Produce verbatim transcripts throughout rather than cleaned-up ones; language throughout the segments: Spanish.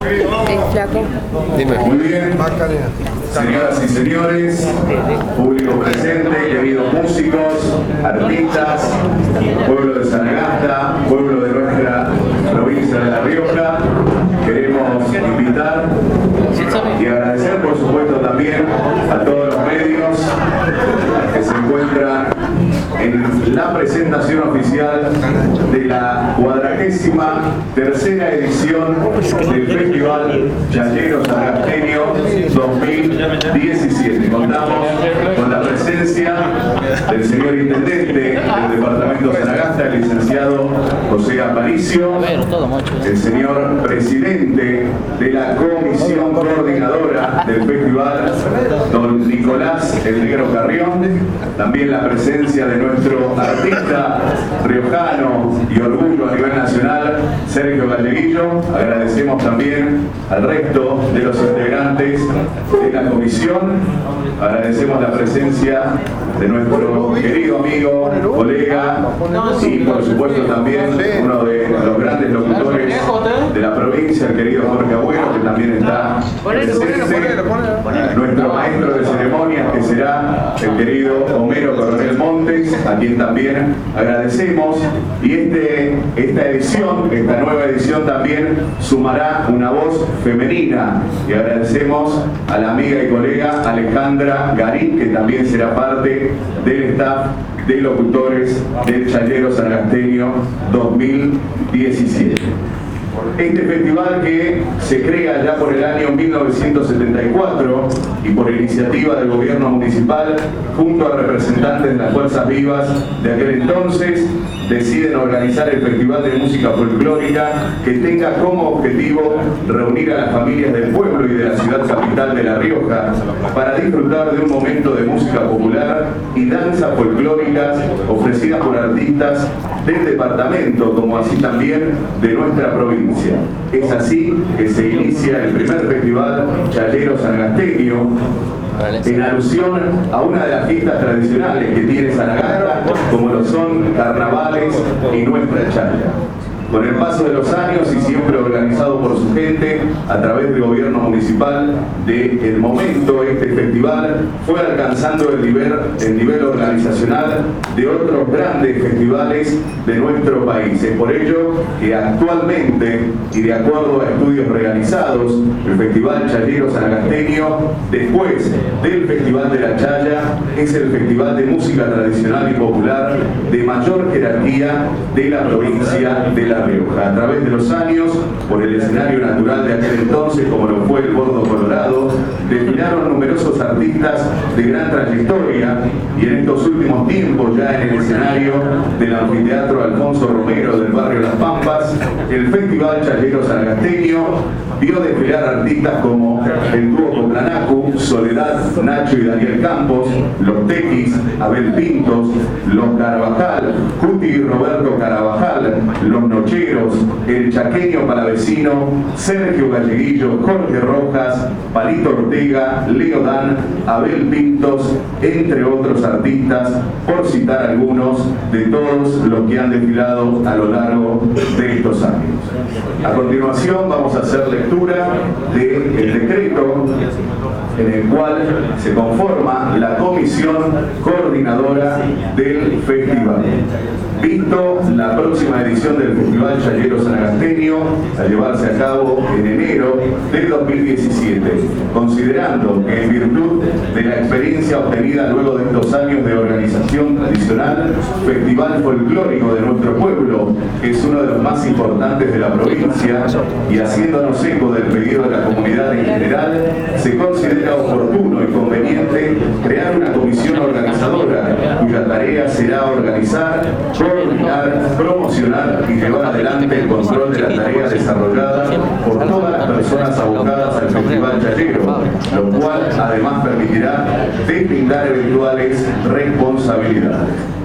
Dime. Muy bien, señoras y señores, público presente, queridos músicos, artistas, pueblo de Sanagasta, pueblo de nuestra provincia de La Rioja, queremos invitar y agradecer por supuesto también a todos los medios que se encuentran en la presentación oficial de la cuadragésima tercera edición del Festival Chayero Sanagasteño dos mil diecisiete. Contamos con la presencia del señor Intendente del Departamento de Sanagasta, el licenciado José Aparicio, el señor Presidente de la Comisión Coordinadora del Festival, don Nicolás El Negro Carrión, también la presencia de nuestro artista riojano y orgullo a nivel nacional, Sergio Galleguillo. Agradecemos también al resto de los integrantes de la comisión. Agradecemos la presencia de nuestro querido amigo, colega y por supuesto también uno de los grandes locutores de la provincia, el querido Jorge Agüero, que también está presente. Nuestro maestro de ceremonias, que será el querido Homero Coronel Montes, a quien también agradecemos. Y este, esta edición, esta nueva edición también sumará una voz femenina, y agradecemos a la amiga y colega Alejandra Garín, que también será parte del staff de locutores del Chayero Sanagasteño dos mil diecisiete. Este festival, que se crea ya por el año mil novecientos setenta y cuatro y por iniciativa del gobierno municipal, junto a representantes de las fuerzas vivas de aquel entonces, deciden organizar el Festival de Música Folclórica, que tenga como objetivo reunir a las familias del pueblo y de la ciudad capital de La Rioja para disfrutar de un momento de música popular y danzas folclóricas ofrecidas por artistas del departamento, como así también de nuestra provincia. Es así que se inicia el primer festival Chayero Sanagasteño, en alusión a una de las fiestas tradicionales que tiene Sanagasta, como lo son carnavales y nuestra chaya. Con el paso de los años y siempre organizado por su gente a través del gobierno municipal del momento, este festival fue alcanzando el nivel, el nivel organizacional de otros grandes festivales de nuestro país. Es por ello que actualmente, y de acuerdo a estudios realizados, el Festival Chayero Sanagasteño, después del Festival de la Chaya, es el festival de música tradicional y popular de mayor jerarquía de la provincia de La Rioja. A través de los años, por el escenario natural de aquel entonces, como lo fue el Bordo Colorado, desfilaron numerosos artistas de gran trayectoria, y en estos últimos tiempos, ya en el escenario del Anfiteatro Alfonso Romero del barrio Las Pampas, el Festival Chayero Sanagasteño vio desfilar artistas como el dúo Coplanacu, Soledad, Nacho y Daniel Campos, los Tequis, Abel Pintos, los Carabajal, Cuti y Roberto Carabajal, los Nocheros, el chaqueño palavecino, Sergio Galleguillo, Jorge Rojas, Palito Ortega, Leo Dan, Abel Pintos, entre otros artistas, por citar algunos de todos los que han desfilado a lo largo de estos años. A continuación vamos a hacer lectura del decreto en el cual se conforma la comisión coordinadora del festival. Visto la próxima edición del Festival Chayero Sanagasteño a llevarse a cabo en enero del dos mil diecisiete, considerando que en virtud de la experiencia obtenida luego de estos años de organización tradicional, Festival Folclórico de nuestro pueblo, que es uno de los más importantes de la provincia, y haciéndonos eco del pedido de la comunidad en general, se considera oportuno y conveniente crear una comisión organizadora cuya tarea será organizar, coordinar, promocionar y llevar adelante el control de la tarea desarrollada por todas las personas abocadas al Festival Chayero, lo cual además permitirá deslindar eventuales responsabilidades.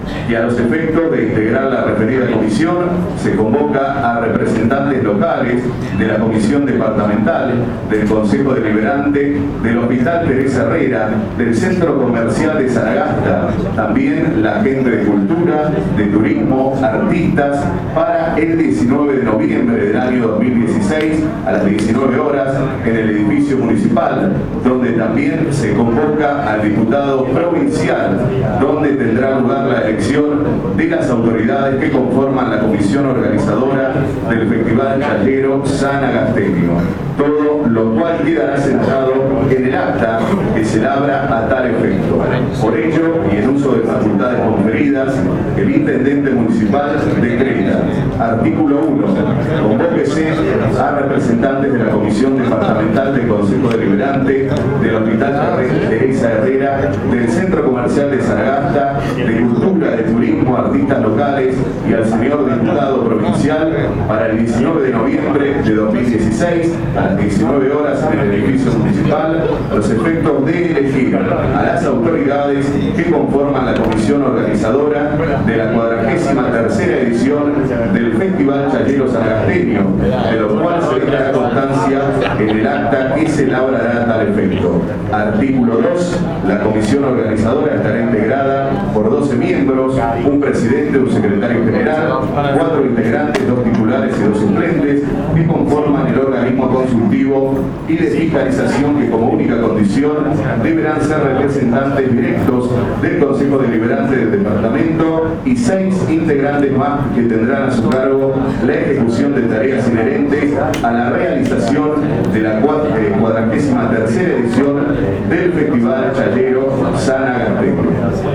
y a los efectos de integrar la referida comisión se convoca a representantes locales de la Comisión Departamental, del Consejo Deliberante, del Hospital Teresa Herrera, del Centro Comercial de Sanagasta, también la gente de cultura, de turismo, artistas, para el diecinueve de noviembre del año dos mil dieciséis a las diecinueve horas en el edificio municipal, donde también se convoca al diputado provincial, donde tendrá lugar la elección de las autoridades que conforman la comisión organizadora del Festival Chayero Sanagasteño, todo lo cual quedará sentado en el acta que se labra a tal efecto. Por ello, y en uso de facultades conferidas, el intendente municipal decreta: artículo uno. Convóquese a representantes de la Comisión Departamental del Consejo Deliberante, del Hospital Teresa Herrera, del Centro Comercial de Sanagasta, de Cultura, de Turismo, artistas locales y al señor diputado provincial para el diecinueve de noviembre de dos mil dieciséis a las diecinueve horas en el edificio municipal, los efectos de elegir a las autoridades que conforman la comisión organizadora de la cuadragésima tercera edición del Festival Chayero Sanagasteño, de lo cual se dejará constancia en el acta que se elaborará a tal efecto. Artículo dos. La comisión organizadora estará integrada por doce miembros, un presidente, un secretario general, cuatro integrantes, dos titulares y dos suplentes, que conforman el organismo consultivo y de fiscalización, que como única condición deberán ser representantes directos del Consejo Deliberante del Departamento y seis integrantes más que tendrán a su cargo la ejecución de tareas inherentes a la realización de la cuadragésima tercera edición del Festival Chayero Sanagasteño.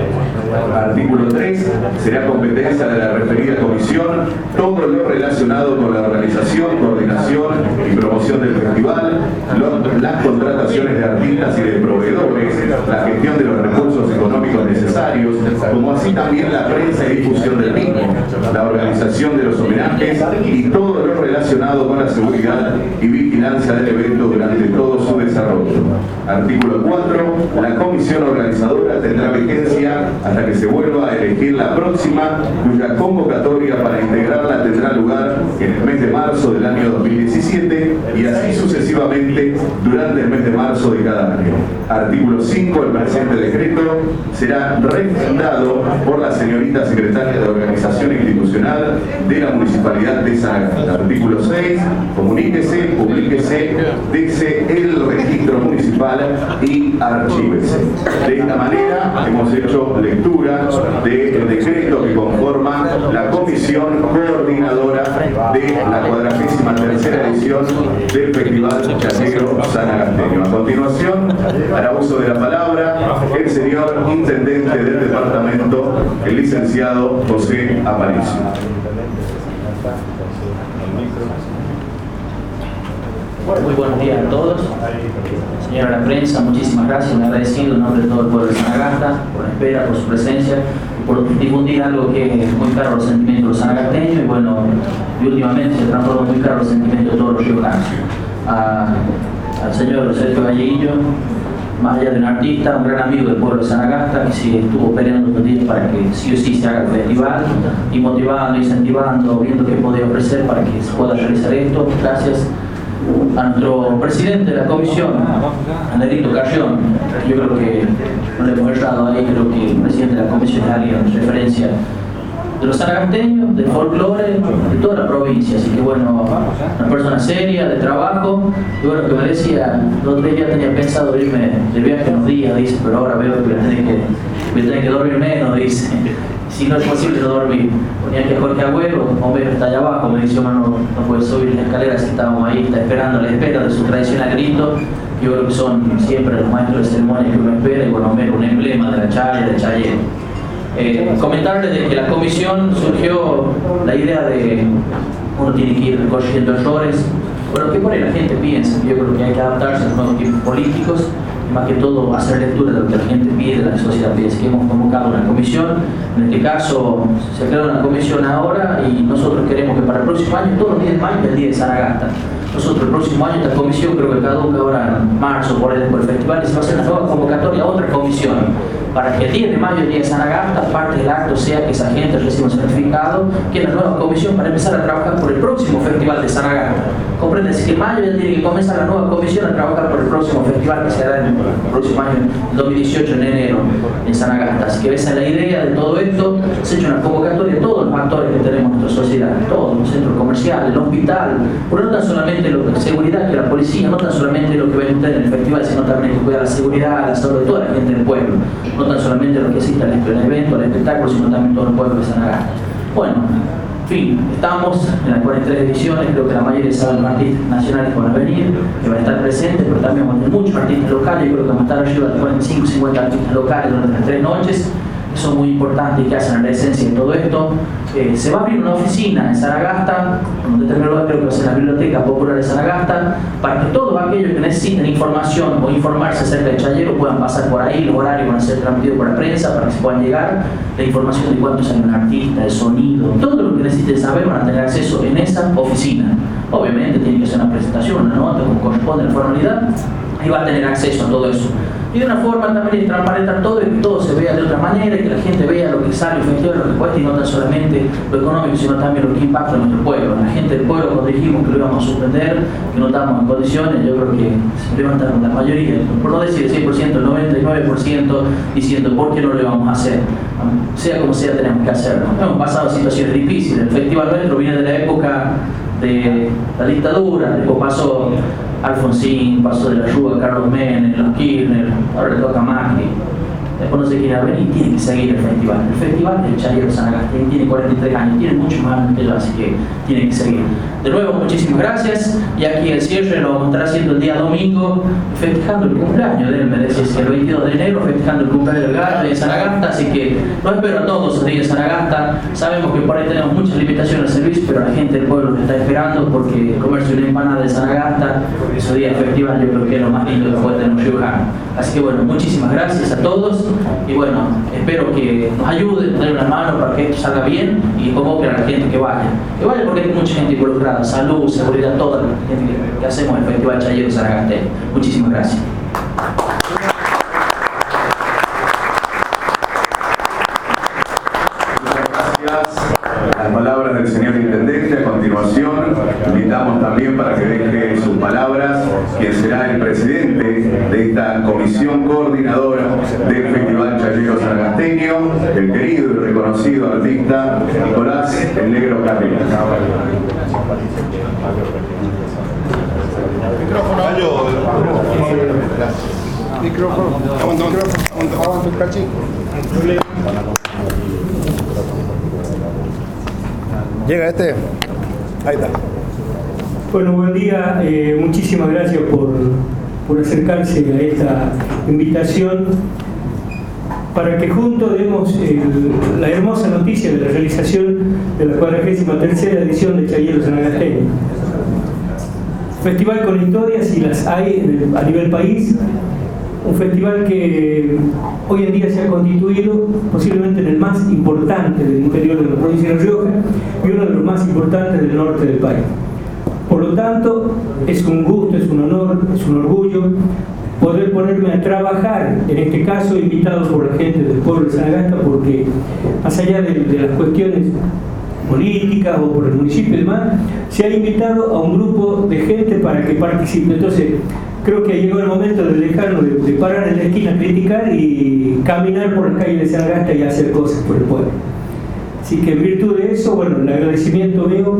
Artículo tres. Será competencia de la referida comisión todo lo relacionado con la organización, coordinación y promoción del festival, los, las contrataciones de artistas y de proveedores, la gestión de los recursos económicos necesarios, como así también la prensa y difusión del mismo, la organización de los homenajes y todo lo relacionado con la seguridad y vigilancia del evento durante todo su desarrollo. Artículo cuatro. La comisión organizadora tendrá vigencia hasta que se vuelva a elegir la próxima, cuya convocatoria para integrarla tendrá lugar en el mes de marzo del año dos mil diecisiete y así sucesivamente durante el mes de marzo de cada año. Artículo cinco. El presente decreto será refrendado por la señorita secretaria de Organización Institucional de la Municipalidad de Sanagasta. Artículo seis. Comuníquese, publíquese, dése el registro municipal y archívese. De esta manera hemos hecho lectura del decreto que conforma la comisión coordinadora de la cuadragésima tercera edición del Festival Chayero Sanagasteño. A continuación, hará uso de la palabra el señor intendente del departamento, el licenciado José Aparicio. Muy buenos días a todos. Señora de la prensa, muchísimas gracias. Me agradecido en nombre de todo el pueblo de Sanagasta por la espera, por su presencia y por difundir algo que es muy caro a los sentimientos de los sanagasteños y bueno, y últimamente se transformó muy caro los sentimientos de todos los riojanos. A, al señor Sergio Galleguillo, más allá de un artista, un gran amigo del pueblo de Sanagasta, que sí estuvo peleando estos días para que sí o sí se haga el festival, y motivando, incentivando, viendo qué podía ofrecer para que se pueda realizar esto. Gracias a nuestro presidente de la comisión, Anderito Carrión. Yo creo que no le hemos errado ahí, creo que el presidente de la comisión es alguien en referencia de los sanagasteños, del folclore, de toda la provincia, así que bueno, una persona seria, de trabajo, y bueno, que me decía, los otros días tenía pensado irme de viaje unos días, dice, pero ahora veo que voy a tener que, voy a tener que dormir menos, dice, si no es posible no dormir. Ponía que Jorge Agüero, bombero, está allá abajo, me dice, no, no puede subir las escaleras, si estábamos ahí, está esperando la espera de su tradicional grito, que yo creo que son siempre los maestros de ceremonia que uno espera, y bueno, Homero, un emblema de la chaya, de Chayero. Eh, comentarles de que la comisión surgió la idea de uno tiene que ir corrigiendo errores, bueno, que por ahí la gente piensa, yo creo que hay que adaptarse a los nuevos tiempos políticos y más que todo hacer lectura de lo que la gente pide, la sociedad pide. Así que hemos convocado una comisión, en este caso se creó una comisión ahora y nosotros queremos que para el próximo año, todos los días de mayo es el día de Sanagasta. Nosotros el próximo año esta comisión creo que caduca ahora en marzo, por ahí después del festival, y se va a hacer una nueva convocatoria a otra comisión para que el diez de mayo, el día de Sanagasta, parte del acto sea que esa gente reciba un certificado, que es la nueva comisión para empezar a trabajar por el próximo Festival de Sanagasta. Comprende, así que en mayo ya tiene que comenzar la nueva comisión a trabajar por el próximo festival que se hará en el próximo año, en dos mil dieciocho, en enero, en Sanagasta. Así que esa es la idea de todo esto. Se ha hecho una convocatoria a todos los actores que tenemos en nuestra sociedad, todos los centros comerciales, el hospital, porque no tan solamente lo que seguridad que la policía, no tan solamente lo que ven ustedes en el festival, sino también hay que cuidar la seguridad, la salud de toda la gente del pueblo, no tan solamente lo que asista al evento, al espectáculo, sino también todo el pueblo de Sanagasta. Bueno, en fin, estamos en las cuarenta y tres ediciones, creo que la mayoría saben los artistas nacionales que van a venir, que van a estar presentes, pero también vamos a tener muchos artistas locales, yo creo que vamos a estar arriba de cuarenta y cinco, cincuenta artistas locales durante las tres noches, que son muy importantes y que hacen la esencia de todo esto. Eh, se va a abrir una oficina en Sanagasta, donde terminó lugar creo que va a ser la Biblioteca Popular de Sanagasta, para que todos aquellos que necesiten información o informarse acerca de Chayero puedan pasar por ahí, los horarios van a ser transmitidos por la prensa para que se puedan llegar, la información de cuántos sale un artista, el sonido, todo lo que necesiten saber van a tener acceso en esa oficina. Obviamente tiene que hacer una presentación, una nota, como corresponde a la formalidad, y va a tener acceso a todo eso. Y de una forma también de transparentar todo y que todo se vea de otra manera, que la gente vea lo que sale, lo que cuesta y no tan solamente lo económico, sino también lo que impacta en nuestro pueblo. La gente del pueblo, cuando dijimos que lo íbamos a suspender, que no estábamos en condiciones, yo creo que se levantaron la mayoría, por no decir el cien por ciento, el noventa y nueve por ciento, diciendo por qué no lo íbamos a hacer. Sea como sea, tenemos que hacerlo. Hemos pasado situaciones difíciles. El festival nuestro viene de la época de la dictadura, después pasó Alfonsín, pasó de la Rúa, Carlos Menem, los Kirchner, ahora le toca a Macri. Después no se quiere venir y tiene que seguir el festival. El festival del Chayero Sanagasta tiene cuarenta y tres años, tiene mucho más que yo, así que tiene que seguir. De nuevo, muchísimas gracias. Y aquí el cierre lo vamos a estar haciendo el día domingo, festejando el cumpleaños de él, me decís, el veintidós de enero, festejando el cumpleaños del gallo de Sanagasta. Así que los espero a todos el día de Sanagasta. Sabemos que por ahí tenemos muchas limitaciones al servicio, pero la gente del pueblo nos está esperando porque el comercio de una empanada de Sanagasta, ese día festival, yo creo que es lo más lindo que puede tener un riojano. Así que bueno, muchísimas gracias a todos. Y bueno, espero que nos ayuden, darle una mano para que esto salga bien y convoquen a la gente que vaya. Que vaya porque hay mucha gente involucrada, salud, seguridad, toda la gente que, que hacemos el Festival Chayero Sanagasta. Muchísimas gracias. Las palabras del señor Intendente. A continuación, invitamos también para que deje sus palabras quien será el presidente de esta comisión coordinadora del Festival Chayero Sanagasteño, el querido y reconocido artista Nicolás el Negro Carrillo. Micrófono. Micrófono. Aguanta, aguanta, aguanta un cachín. Llega este. Ahí está. Bueno, buen día. Eh, muchísimas gracias por, por acercarse a esta invitación para que juntos demos el, la hermosa noticia de la realización de la cuadragésima tercera edición de Chayero Sanagasteño. Festival con historias, y las hay a nivel país. Un festival que hoy en día se ha constituido posiblemente en el más importante del interior de la provincia de La Rioja y uno de los más importantes del norte del país. Por lo tanto, es un gusto, es un honor, es un orgullo poder ponerme a trabajar, en este caso invitado por la gente del pueblo de Sanagasta, porque más allá de, de las cuestiones políticas o por el municipio y demás, se ha invitado a un grupo de gente para que participe. Entonces, creo que llegó el momento de dejarnos de, de parar en la esquina a criticar y caminar por las calles de Sanagasta y hacer cosas por el pueblo. Así que en virtud de eso, bueno, el agradecimiento mío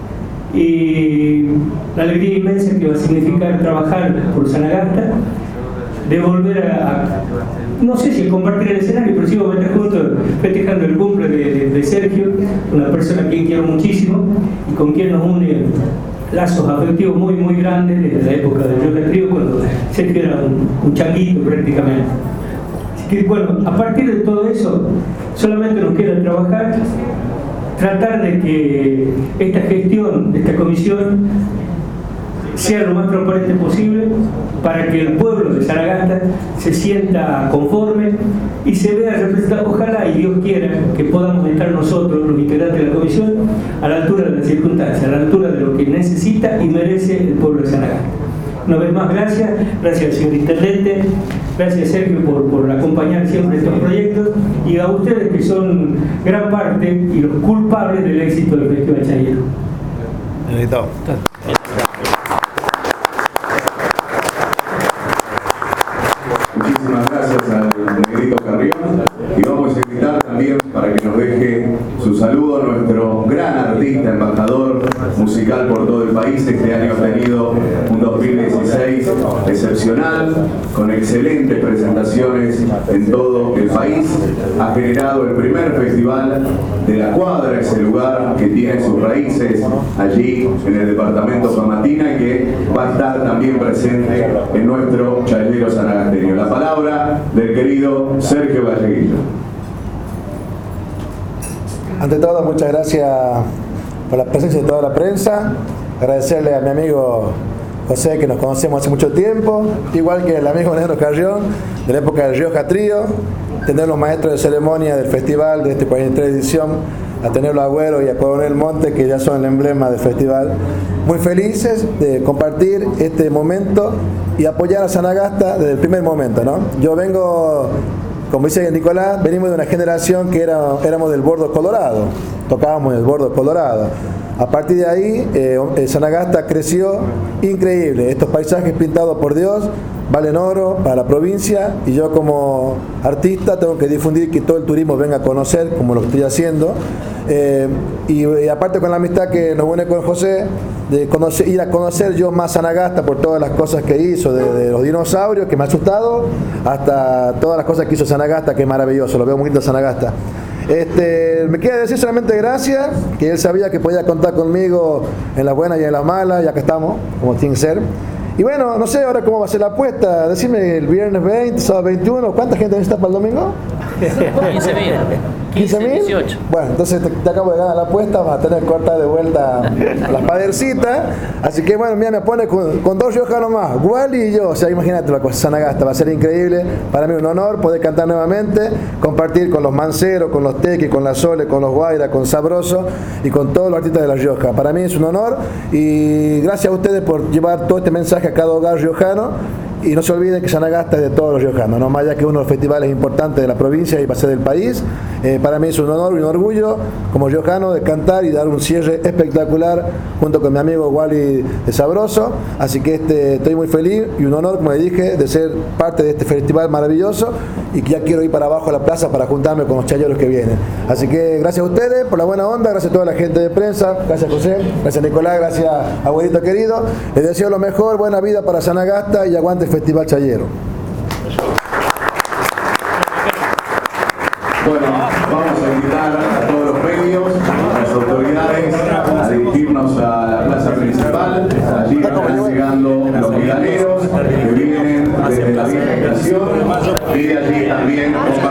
y la alegría inmensa que va a significar trabajar por Sanagasta, de volver a, a no sé si compartir el escenario, pero sí vamos a estar juntos festejando el cumple de, de, de Sergio, una persona a quien quiero muchísimo y con quien nos une lazos afectivos muy muy grandes desde la época de Rioja Trío, cuando Sergio era un, un changuito prácticamente. Así que bueno, a partir de todo eso, solamente nos queda trabajar, tratar de que esta gestión de esta comisión sea lo más transparente posible para que el pueblo de Sanagasta se sienta conforme y se vea representado. Ojalá y Dios quiera que podamos estar nosotros, los integrantes de la comisión, a la altura de las circunstancias, a la altura de lo que necesita y merece el pueblo de Sanagasta. Una vez más, gracias. Gracias, señor Intendente. Gracias, Sergio, por, por acompañar siempre estos proyectos. Y a ustedes, que son gran parte y los culpables del éxito del Festival Chayero. Muchísimas gracias al negrito Carrión, y vamos a invitar también para que nos deje su saludo a nuestro gran artista, embajador musical por todo el país. Este año ha tenido un dos mil dieciséis excepcional, con excelentes presentaciones en todo el país. Ha generado el primer festival de la cuadra, ese lugar que tiene sus raíces allí en el departamento Famatina y que va a estar también presente en nuestro Chayero sanagasteño. La palabra del querido Sergio Galleguillo. Ante todo, muchas gracias por la presencia de toda la prensa. Agradecerle a mi amigo José, que nos conocemos hace mucho tiempo, igual que el amigo Negro Carrión, de la época del Rioja Trío, tener los maestros de ceremonia del festival de esta cuarenta y tres edición, a tenerlo a Agüero y a Coronel Monte, que ya son el emblema del festival. Muy felices de compartir este momento y apoyar a Sanagasta desde el primer momento, ¿no? Yo vengo, como dice Nicolás, venimos de una generación que era, éramos del Bordo Colorado, tocábamos en el Bordo Colorado. A partir de ahí, eh, Sanagasta creció increíble. Estos paisajes pintados por Dios valen oro para la provincia, y yo como artista tengo que difundir que todo el turismo venga a conocer, como lo estoy haciendo. Eh, y, y aparte con la amistad que nos une con José, de conocer, ir a conocer yo más Sanagasta por todas las cosas que hizo, de, de los dinosaurios, que me ha asustado, hasta todas las cosas que hizo Sanagasta, que es maravilloso, lo veo muy lindo Sanagasta. Este, me queda decir solamente gracias, que él sabía que podía contar conmigo en las buenas y en las malas, ya que estamos, como tiene que ser. Y bueno, no sé ahora cómo va a ser la apuesta. Decime, el viernes veinte, sábado veintiuno, ¿cuánta gente necesita para el domingo? quince mil. ¿quince mil? dieciocho. Bueno, entonces te, te acabo de ganar la apuesta, vas a tener corta de vuelta las padercitas. Así que bueno, mira, me pone con, con dos riojanos más, Wally y yo. O sea, imagínate la cosa, Sanagasta, va a ser increíble. Para mí un honor poder cantar nuevamente, compartir con los manceros, con los tequis, con la Sole, con los Guaira, con Sabroso y con todos los artistas de La Rioja. Para mí es un honor, y gracias a ustedes por llevar todo este mensaje a cada hogar riojano. Y no se olviden que Sanagasta es de todos los riojanos, no más allá que uno de los festivales importantes de la provincia y va a ser del país. Eh, para mí es un honor y un orgullo como riojano de cantar y dar un cierre espectacular junto con mi amigo Wally de Sabroso. Así que este, estoy muy feliz y un honor, como le dije, de ser parte de este festival maravilloso, y que ya quiero ir para abajo a la plaza para juntarme con los chayeros que vienen. Así que gracias a ustedes por la buena onda, gracias a toda la gente de prensa, gracias José, gracias Nicolás, gracias abuelito querido. Les deseo lo mejor, buena vida para Sanagasta y aguante el Festival Chayero. Bueno, vamos a invitar a todos los medios, a las autoridades, a dirigirnos a la plaza principal. Allí están llegando los milaneros que vienen desde la vieja estación, y de allí también